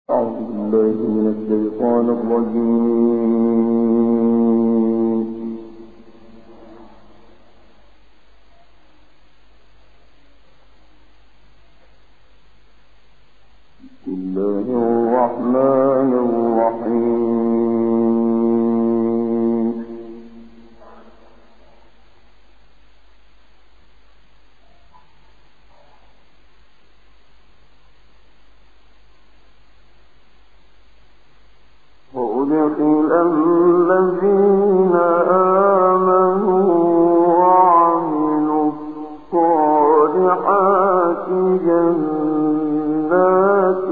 أعوذ بالله من الشيطان الرجيم. بسم الله الرحمن الرحيم. وأدخل الذين آمنوا وعملوا الصالحات جنات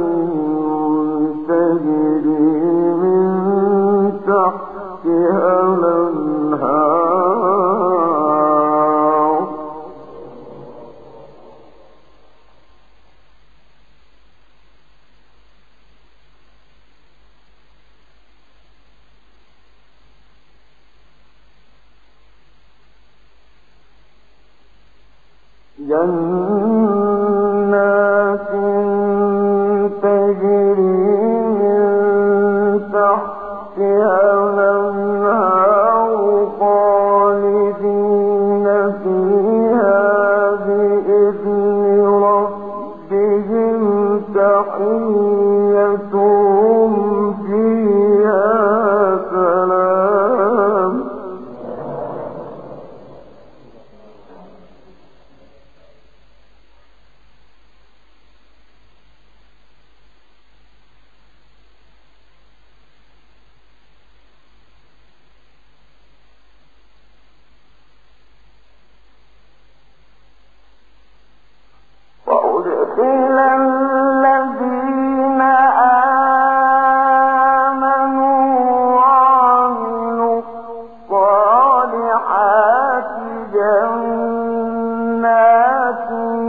تجري من تحتها الأنهار جنات تجري من تحتها الأنهار خالدين فيها بإذن ربهم تحيتهم فيها سلام وأدخل الذين آمنوا وعملوا الصالحات جنات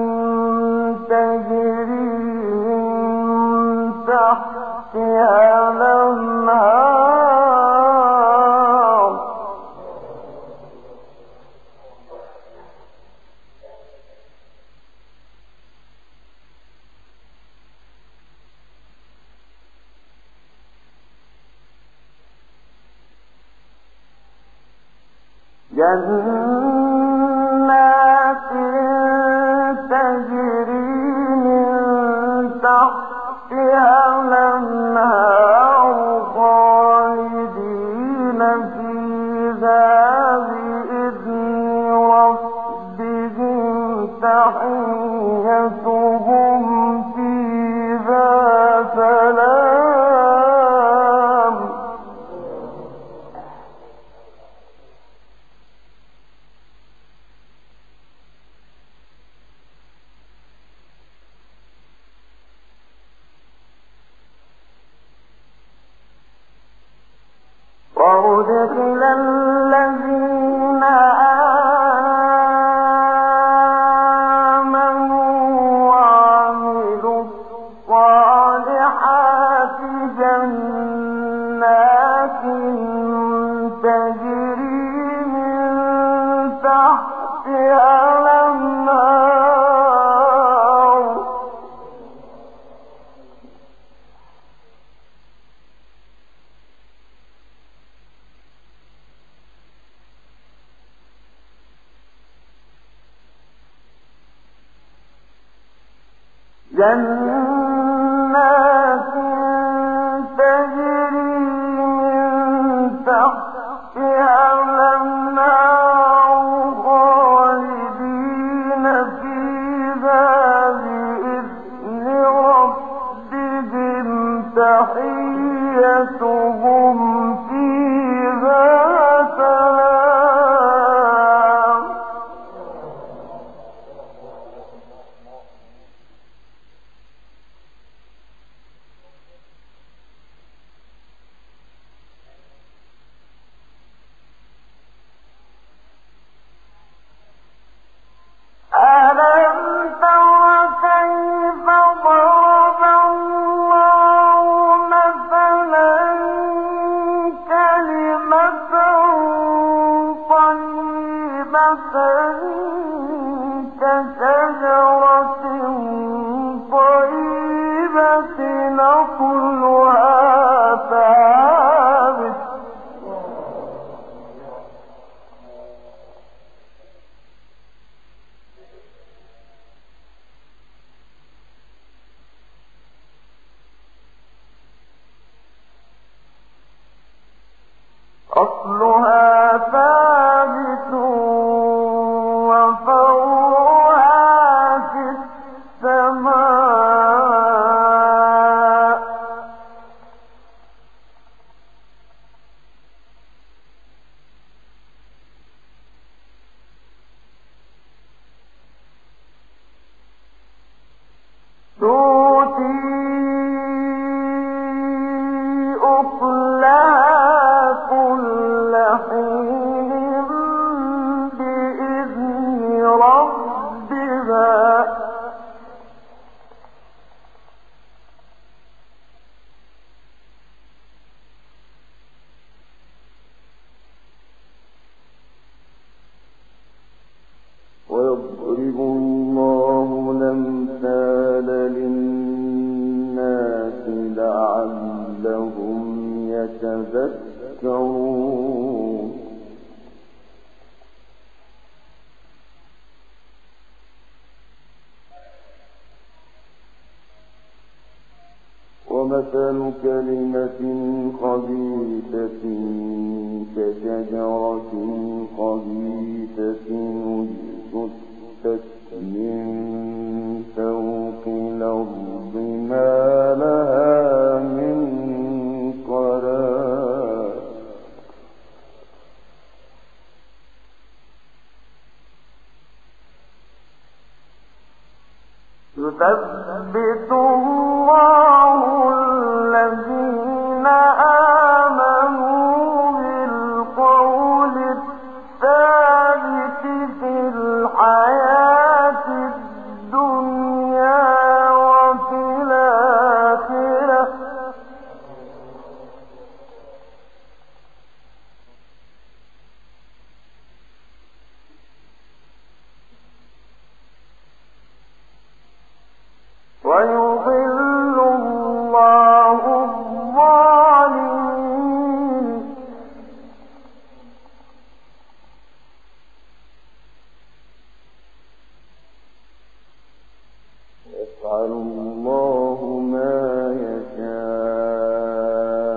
تجري من تحتها الأنهار جنات تجري من تحتها الأنهار خالدين فيها بإذن ربهم تحيتهم فيها سلام وأدخل الذين آمنوا وعملوا الصالحات جنات تجري من تحتها الأنهار جنات تجري من تحتها الأنهار خالدين فيها بإذن ربهم تحيتهم فيها سلام ألم تر كيف ضرب الله مثلا كلمة تؤتي أكلها كل حين بإذن ربها ويضرب الله الأمثال للناس لعلهم يتذكرون ومثل كلمة خبيثة كشجرة خبيثة اجتثت من فوق الأرض ما لها من قرار يثبت الله الذين آمنوا بالقول الثابت في الحياة الدنيا وفي الآخرة ويضل الله الظالمين يفعل الله ما يشاء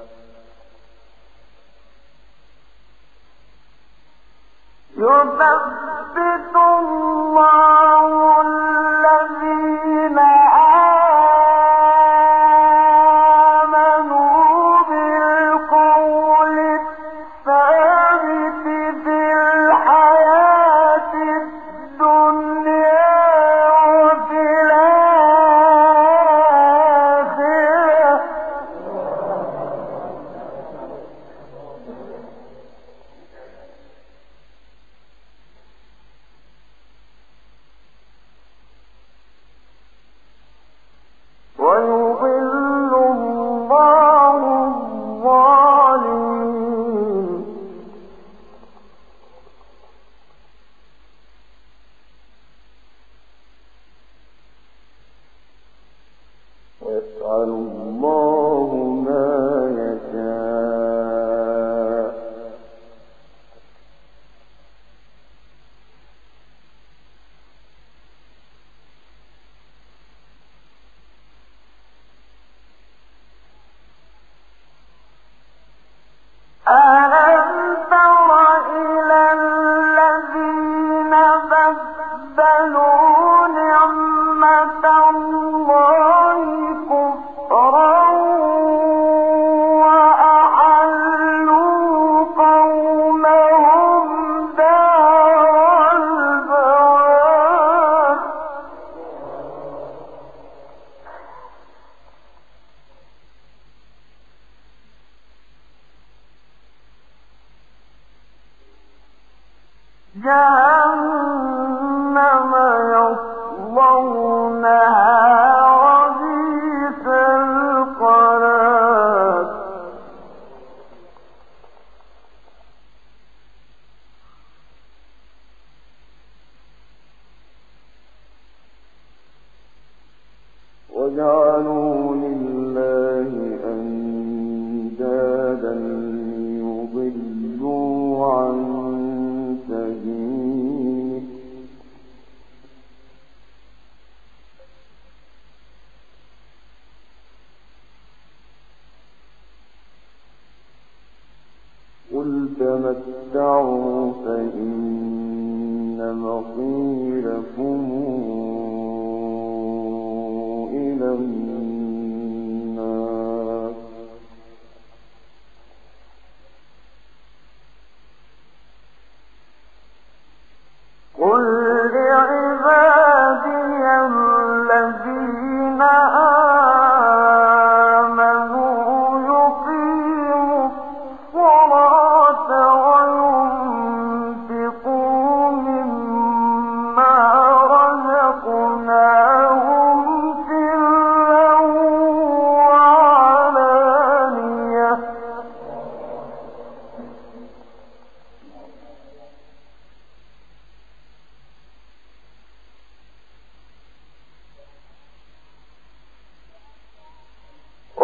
يثبت الله الذين آمنوا بالقول الثابت في الحياة الدنيا وفي الآخرة ويضل الله الظالمين ويفعل الله ما يشاء ألم تر إلى الذين بدلوا نعمة الله كفرا وأحلوا قومهم دار البوار جهنم يصلونها وبئس القرار وجعلوا لله أندادا ليضلوا عن سبيله قل تمتعوا فإن مصيركم إلى النار قل لعبادي الذين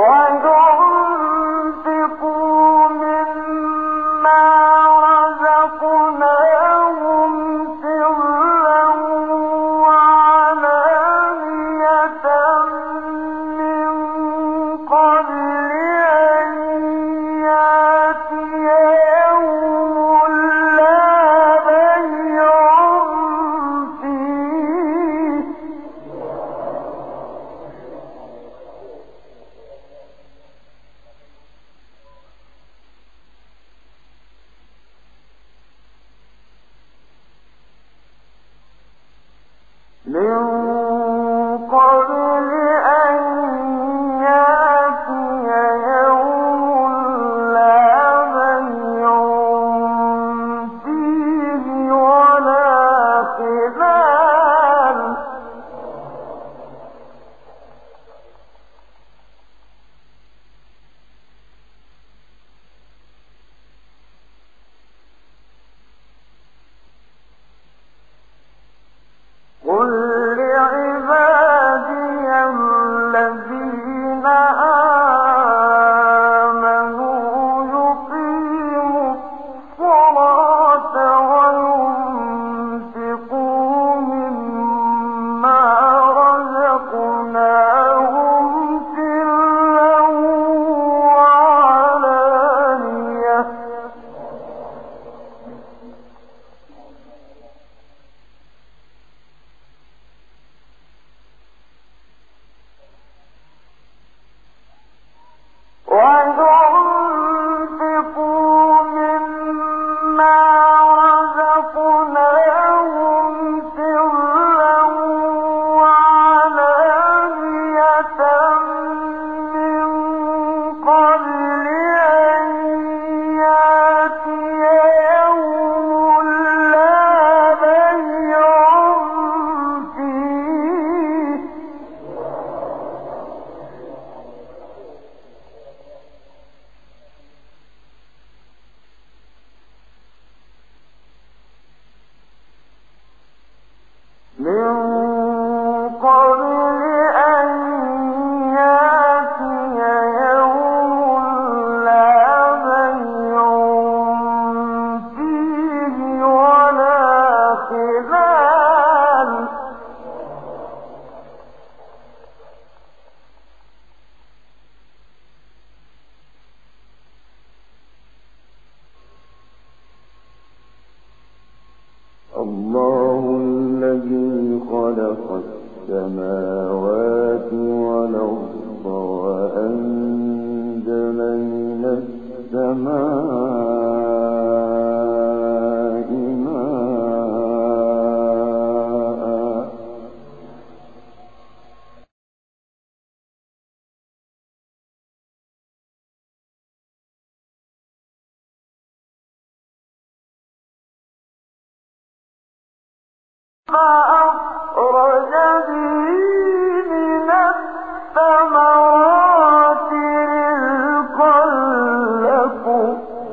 الله الذي خلق السماوات والأرض وأنزل من السماء ماء فأخرج به من الثمرات رزقا لكم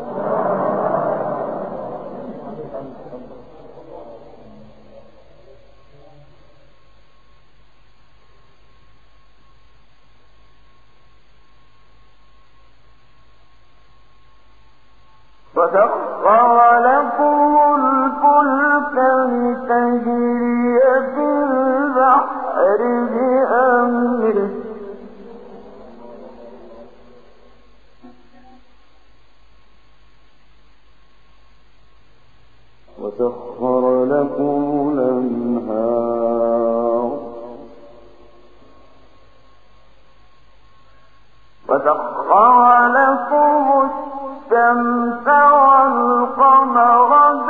وسخر لكم الفلك لتجري في البحر بأمره وسخر لكم الأنهار وسخر لكم الشمس والقمر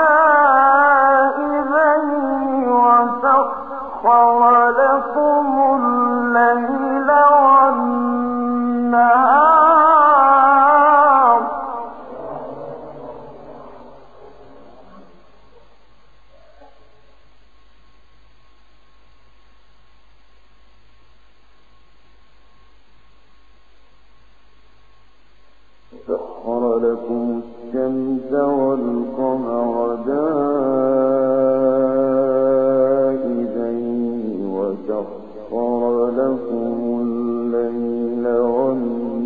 دائبين وسخر لكم الليل والنهار سخر لكم الشمس والقمر دائبين وسخر لكم الليل والنهار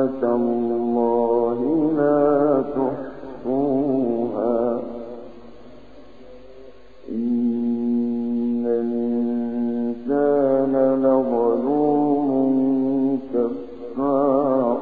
الله لا تحصوها إن الإنسان لظلوم كفار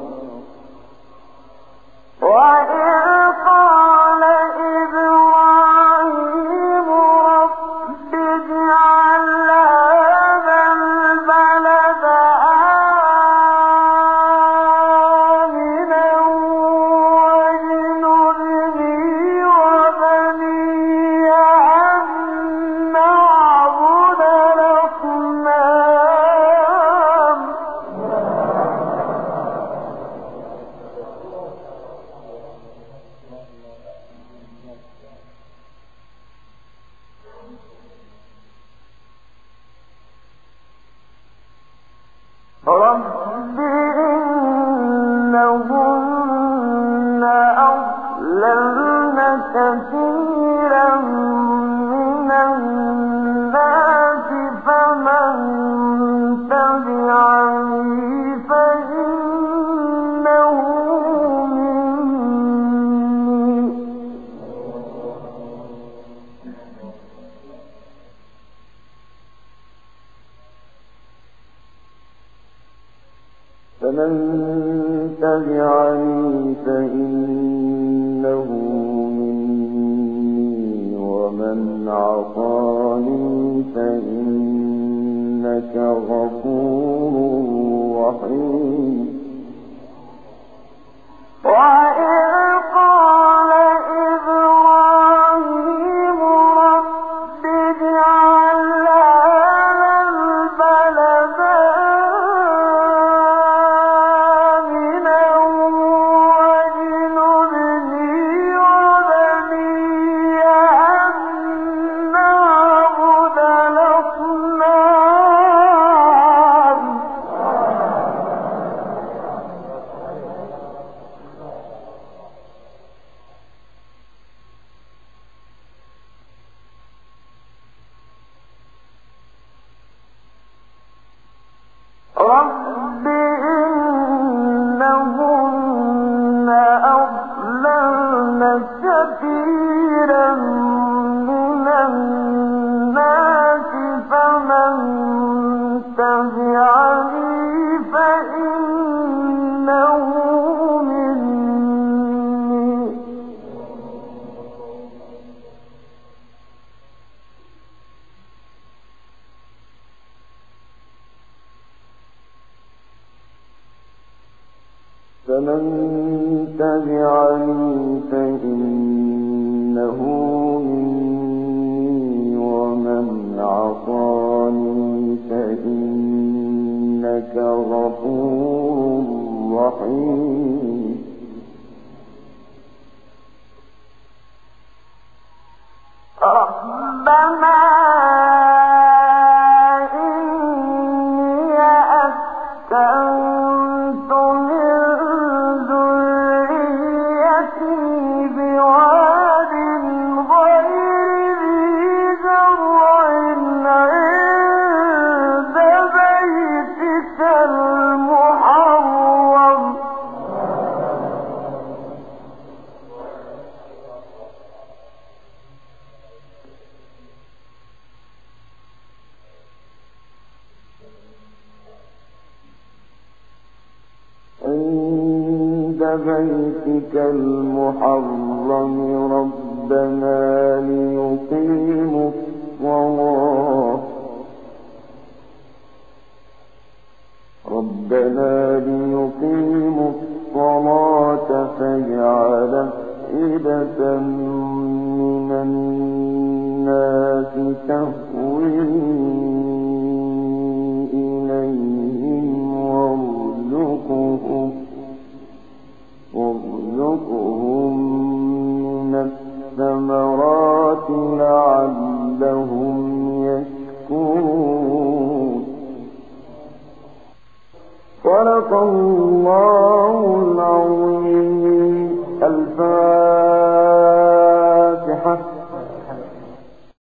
رب إنهن أضللن كثيرا من الناس فمن تبعني فإنه مني ومن عصاني فإنك غفور رحيم وإذ قال إبراهيم رب اجعل هذا البلد رب إنهن أضللن كثيرا من الناس فمن تبعني فإنه مني فمن تبعني فإنه مني ومن عصاني فإنك غفور رحيم ربنا إني أسكنت بواد غير ذي زرع عند بيتك المحرم ربنا ليقيموا الصلاة فاجعل أفئدة من الناس تهوي